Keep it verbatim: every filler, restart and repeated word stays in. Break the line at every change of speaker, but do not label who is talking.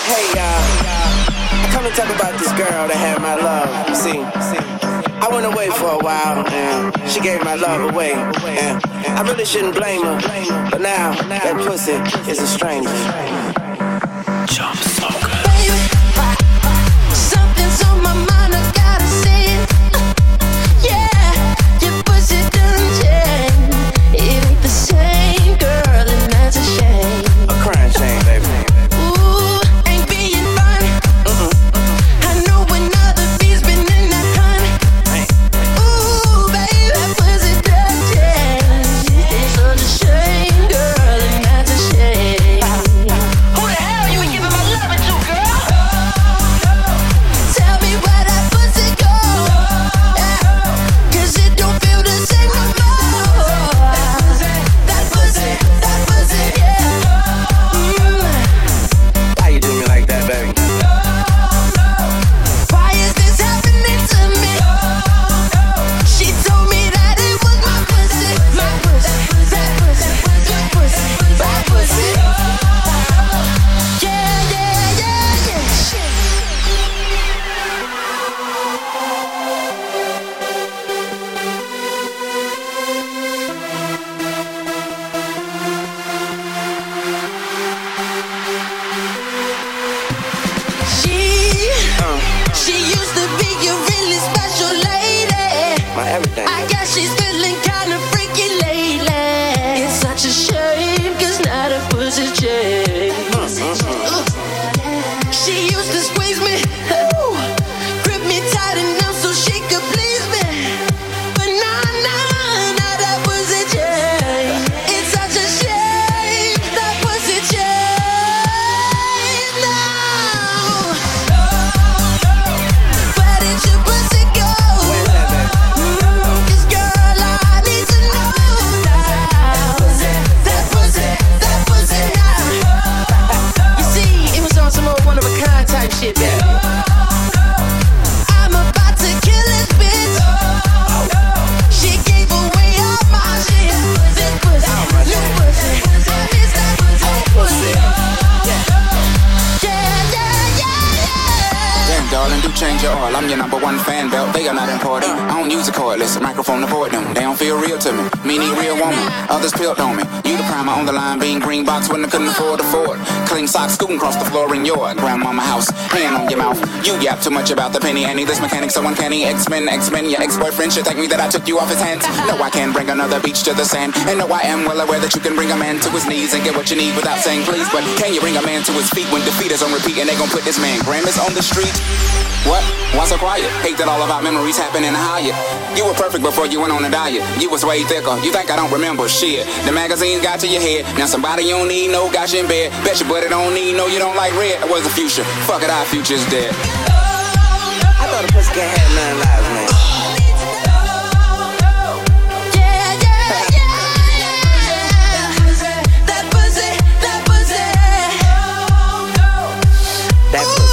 Hey, uh, I come to talk about this girl that had my love. You see, I went away for a while, and she gave my love away. And I really shouldn't blame her, but now that pussy is a stranger. Jump so good.
Baby, something's on my mind, I gotta say it. Yeah, your pussy done changed. It ain't the same, girl, and that's a shame.
A crying shame, baby.
I'm your number one fan belt, they are not important. I don't use a cordless microphone to avoid them. They don't feel real to me. Me need real woman. Others built on me. You the primer on the line, being green box when I couldn't afford to afford. Clean socks scooting across the floor in your grandmama house. Hand on your mouth. You yap too much about the penny Annie. This mechanic so uncanny. X-Men, X-Men. Your ex-boyfriend should thank me that I took you off his hands. No, I can't bring another beach to the sand. And no, I am well aware that you can bring a man to his knees and get what you need without saying please. But can you bring a man to his feet when defeat is on repeat and they gon' put this man Grammys on the street? What? Why so quiet? Hate that all of our memories happen in a Hyatt. You were perfect before you went on a diet. You was way thicker. You think I don't remember shit? The magazines got to your head. Now somebody you don't need no got you in bed. Bet you but it don't need no you don't like red. It was the future. Fuck it, our future's dead.
I thought a pussy can't have nine lives, man. That